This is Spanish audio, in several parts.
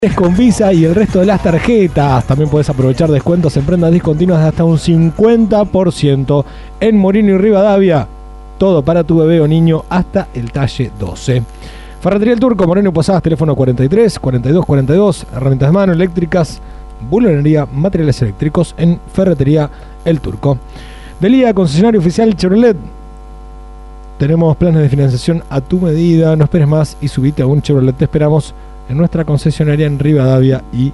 Con Visa y el resto de las tarjetas. También puedes aprovechar descuentos en prendas discontinuas de hasta un 50% en Moreno y Rivadavia. Todo para tu bebé o niño hasta el talle 12. Ferretería El Turco, Moreno y Posadas, teléfono 43 42 42. Herramientas de mano, eléctricas, bulonería, materiales eléctricos en Ferretería El Turco. Delía, concesionario oficial Chevrolet. Tenemos planes de financiación a tu medida. No esperes más y subite a un Chevrolet. Te esperamos en nuestra concesionaria en Rivadavia y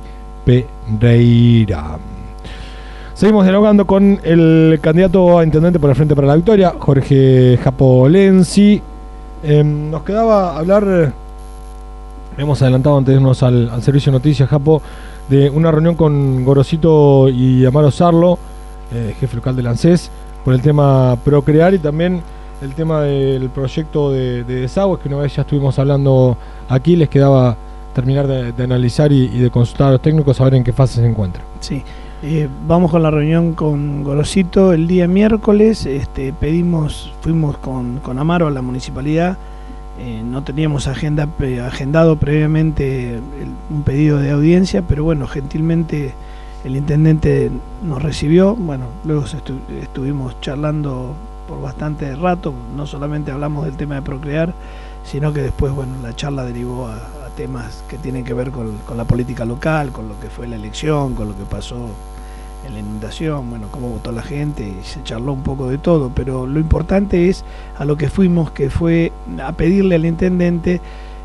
Pereira. Seguimos dialogando con el candidato a intendente por el Frente para la Victoria, Jorge Japo Lenzi. Nos quedaba hablar, hemos adelantado antes de irnos al servicio de noticias, Japo, de una reunión con Gorosito y Amaro Sarlo, jefe local del ANSES, por el tema Procrear y también el tema del proyecto de desagües, que una vez ya estuvimos hablando aquí. Les quedaba terminar de analizar y de consultar a los técnicos a ver en qué fase se encuentra. Sí, vamos con la reunión con Gorosito el día miércoles. Fuimos con Amaro a la municipalidad. No teníamos agendado previamente un pedido de audiencia, pero bueno, gentilmente el intendente nos recibió. Bueno, luego estuvimos charlando por bastante rato. No solamente hablamos del tema de Procrear, sino que después, bueno, la charla derivó a temas que tienen que ver con la política local, con lo que fue la elección, con lo que pasó en la inundación, bueno, cómo votó la gente, y se charló un poco de todo, pero lo importante es a lo que fuimos, que fue a pedirle al intendente,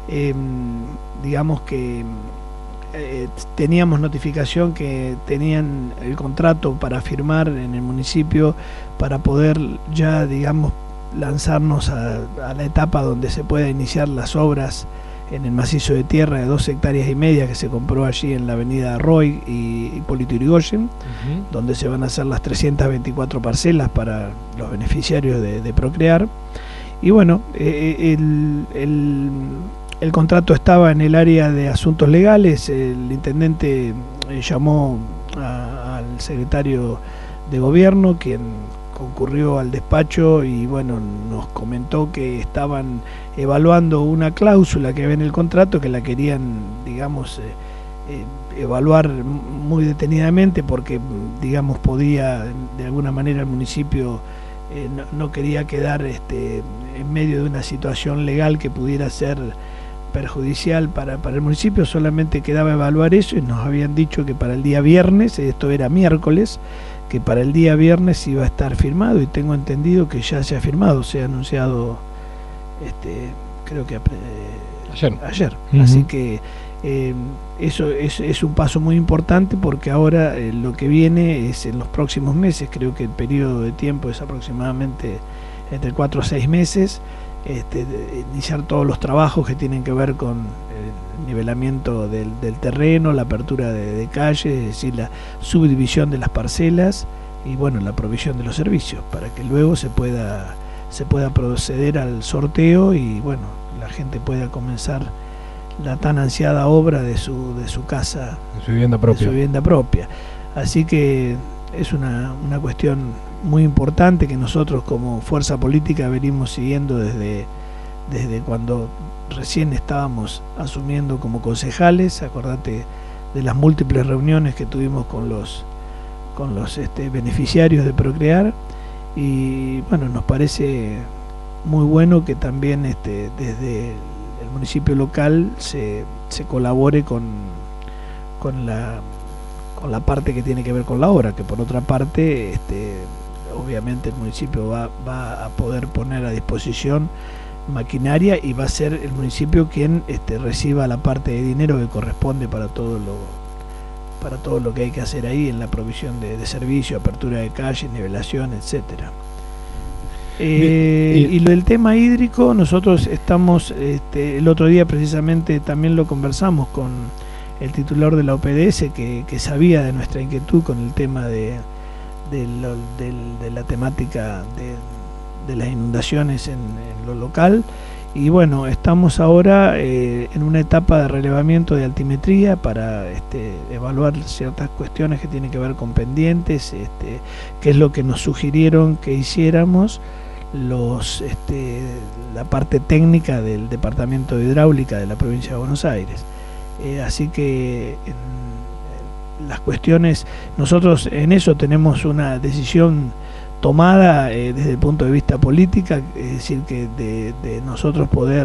digamos que teníamos notificación que tenían el contrato para firmar en el municipio para poder ya, digamos, lanzarnos a la etapa donde se pueda iniciar las obras en el macizo de tierra de 2,5 hectáreas que se compró allí en la avenida Roy y Hipólito Yrigoyen, donde se van a hacer las 324 parcelas para los beneficiarios de Procrear. Y bueno, el contrato estaba en el área de asuntos legales. El intendente llamó al secretario de gobierno, quien concurrió al despacho y bueno, nos comentó que estaban evaluando una cláusula que había en el contrato, que la querían, digamos, evaluar muy detenidamente, porque, digamos, podía, de alguna manera, el municipio no quería quedar en medio de una situación legal que pudiera ser perjudicial para el municipio. Solamente quedaba evaluar eso, y nos habían dicho que para el día viernes, esto era miércoles, que para el día viernes iba a estar firmado, y tengo entendido que ya se ha firmado, se ha anunciado, creo que ayer. Así que eso es un paso muy importante, porque ahora lo que viene es en los próximos meses. Creo que el periodo de tiempo es aproximadamente entre 4 a 6 meses, iniciar todos los trabajos que tienen que ver con el nivelamiento del terreno, la apertura de calles, es decir, la subdivisión de las parcelas y bueno, la provisión de los servicios, para que luego se pueda proceder al sorteo y bueno, la gente pueda comenzar la tan ansiada obra de su casa, de su vivienda propia. Así que es una cuestión muy importante que nosotros como fuerza política venimos siguiendo desde cuando recién estábamos asumiendo como concejales. Acordate de las múltiples reuniones que tuvimos con los beneficiarios de Procrear, y bueno, nos parece muy bueno que también desde el municipio local se colabore con la parte que tiene que ver con la obra, que por otra parte obviamente el municipio va a poder poner a disposición maquinaria, y va a ser el municipio quien reciba la parte de dinero que corresponde para todo lo que hay que hacer ahí en la provisión de servicio, apertura de calles, nivelación, etcétera. Y lo del tema hídrico, nosotros estamos, el otro día precisamente también lo conversamos con el titular de la OPDS, que sabía de nuestra inquietud con el tema de la temática de las inundaciones en lo local. Y bueno, estamos ahora en una etapa de relevamiento de altimetría para evaluar ciertas cuestiones que tienen que ver con pendientes, que es lo que nos sugirieron que hiciéramos la parte técnica del Departamento de Hidráulica de la provincia de Buenos Aires. Así que las cuestiones, nosotros en eso tenemos una decisión tomada desde el punto de vista política, es decir, que de nosotros poder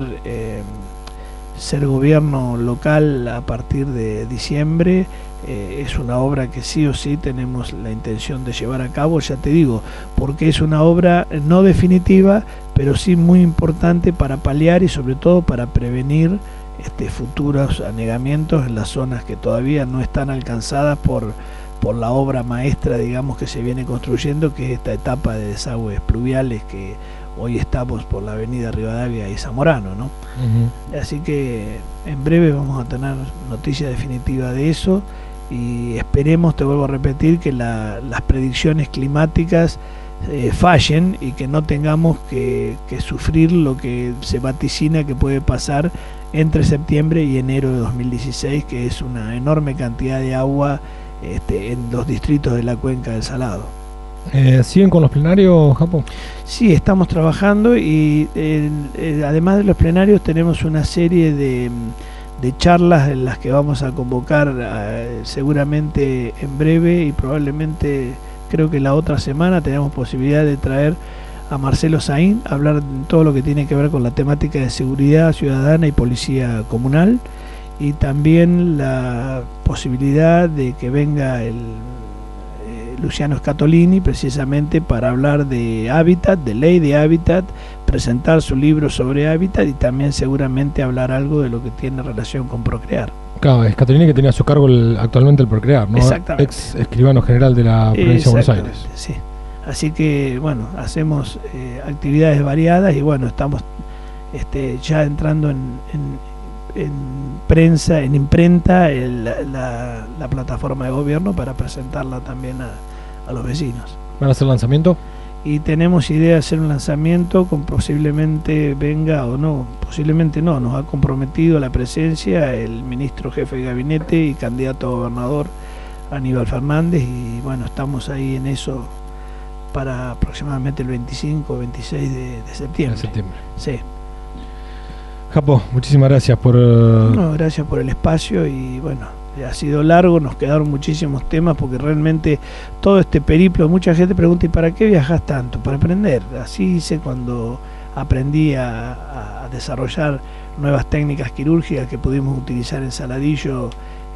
ser gobierno local a partir de diciembre, es una obra que sí o sí tenemos la intención de llevar a cabo, ya te digo, porque es una obra no definitiva, pero sí muy importante para paliar y sobre todo para prevenir futuros anegamientos en las zonas que todavía no están alcanzadas por la obra maestra, digamos, que se viene construyendo, que es esta etapa de desagües pluviales que hoy estamos por la avenida Rivadavia y Zamorano, ¿no? Así que en breve vamos a tener noticia definitiva de eso y esperemos, te vuelvo a repetir, que las predicciones climáticas fallen y que no tengamos que sufrir lo que se vaticina que puede pasar entre septiembre y enero de 2016, que es una enorme cantidad de agua en los distritos de la cuenca del Salado. ¿Siguen con los plenarios, Japo? Sí, estamos trabajando y además de los plenarios tenemos una serie de charlas en las que vamos a convocar seguramente en breve y probablemente creo que la otra semana tenemos posibilidad de traer a Marcelo Saín a hablar de todo lo que tiene que ver con la temática de seguridad ciudadana y policía comunal, y también la posibilidad de que venga el Luciano Scatolini precisamente para hablar de hábitat, de ley de hábitat, presentar su libro sobre hábitat y también seguramente hablar algo de lo que tiene relación con Procrear. Claro, Scatolini que tenía a su cargo actualmente el Procrear, ¿no? Exactamente. Ex escribano general de la provincia de Buenos Aires. Sí. Así que bueno, hacemos actividades variadas y bueno, estamos ya entrando en prensa, en imprenta, la plataforma de gobierno para presentarla también a los vecinos. ¿Van a hacer lanzamiento? Y tenemos idea de hacer un lanzamiento con posiblemente venga o no, posiblemente no, nos ha comprometido la presencia el ministro jefe de gabinete y candidato a gobernador Aníbal Fernández, y bueno, estamos ahí en eso para aproximadamente el 25 o 26 de septiembre. Sí. Japo, muchísimas gracias por... No, gracias por el espacio y bueno, ha sido largo, nos quedaron muchísimos temas porque realmente todo este periplo, mucha gente pregunta, ¿y para qué viajas tanto? Para aprender. Así hice cuando aprendí a desarrollar nuevas técnicas quirúrgicas que pudimos utilizar en Saladillo,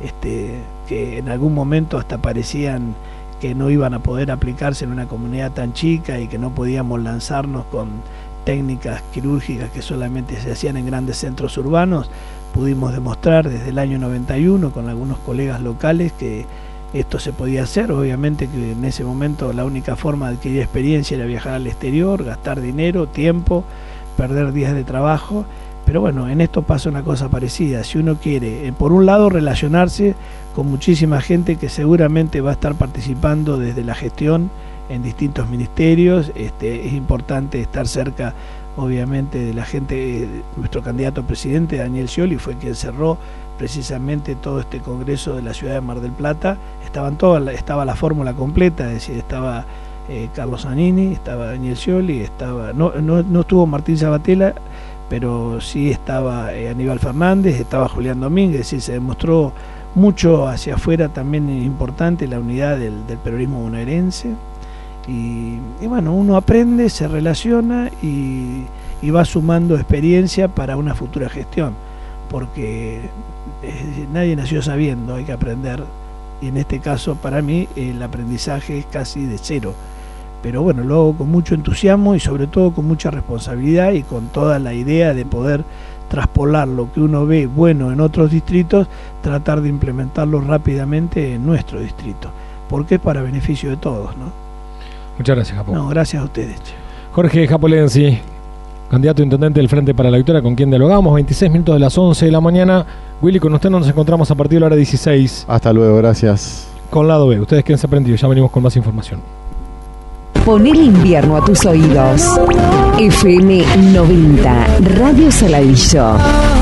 que en algún momento hasta parecían que no iban a poder aplicarse en una comunidad tan chica y que no podíamos lanzarnos con técnicas quirúrgicas que solamente se hacían en grandes centros urbanos. Pudimos demostrar desde el año 91 con algunos colegas locales que esto se podía hacer. Obviamente que en ese momento la única forma de adquirir experiencia era viajar al exterior, gastar dinero, tiempo, perder días de trabajo. Pero bueno, en esto pasa una cosa parecida. Si uno quiere, por un lado, relacionarse con muchísima gente que seguramente va a estar participando desde la gestión en distintos ministerios, es importante estar cerca, obviamente, de la gente. Nuestro candidato a presidente, Daniel Scioli, fue quien cerró precisamente todo este congreso de la ciudad de Mar del Plata. Estaba la fórmula completa, es decir, estaba Carlos Zanini, estaba Daniel Scioli, no estuvo Martín Sabatella, pero sí estaba Aníbal Fernández, estaba Julián Domínguez, es decir, se demostró mucho hacia afuera también importante la unidad del peronismo bonaerense. Y bueno, uno aprende, se relaciona y va sumando experiencia para una futura gestión, porque nadie nació sabiendo, hay que aprender, y en este caso para mí el aprendizaje es casi de cero, pero bueno, lo hago con mucho entusiasmo y sobre todo con mucha responsabilidad y con toda la idea de poder traspolar lo que uno ve bueno en otros distritos, tratar de implementarlo rápidamente en nuestro distrito, porque es para beneficio de todos, ¿no? Muchas gracias, Japo. No, gracias a ustedes. Jorge Japo Lenzi, candidato a intendente del Frente para la Victoria, con quien dialogamos, 26 minutos de las 11 de la mañana. Willy, con usted nos encontramos a partir de la hora 16. Hasta luego, gracias. Con Lado B, ustedes quédense prendidos, ya venimos con más información. Pon el invierno a tus oídos. FM 90, Radio Saladillo.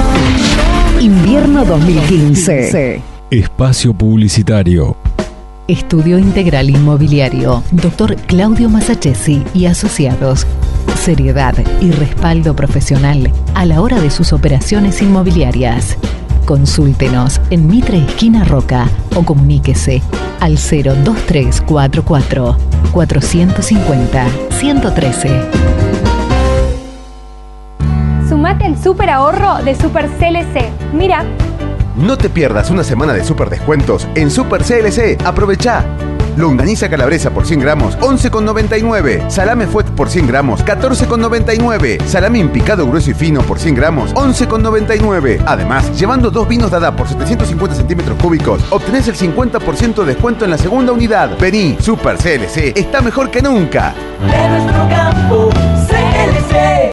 Invierno 2015. Espacio publicitario. Estudio Integral Inmobiliario, Dr. Claudio Masachesi y asociados. Seriedad y respaldo profesional a la hora de sus operaciones inmobiliarias. Consúltenos en Mitre Esquina Roca o comuníquese al 02344 450 113. Sumate al super ahorro de Super CLC. Mira. No te pierdas una semana de super descuentos en Super CLC. Aprovecha. Longaniza calabresa por 100 gramos, 11,99. Salame fuet por 100 gramos, 14,99. Salame en picado grueso y fino por 100 gramos, 11,99. Además, llevando 2 vinos Dada por 750 centímetros cúbicos, obtenés el 50% de descuento en la segunda unidad. Vení, Super CLC está mejor que nunca. De nuestro campo, CLC.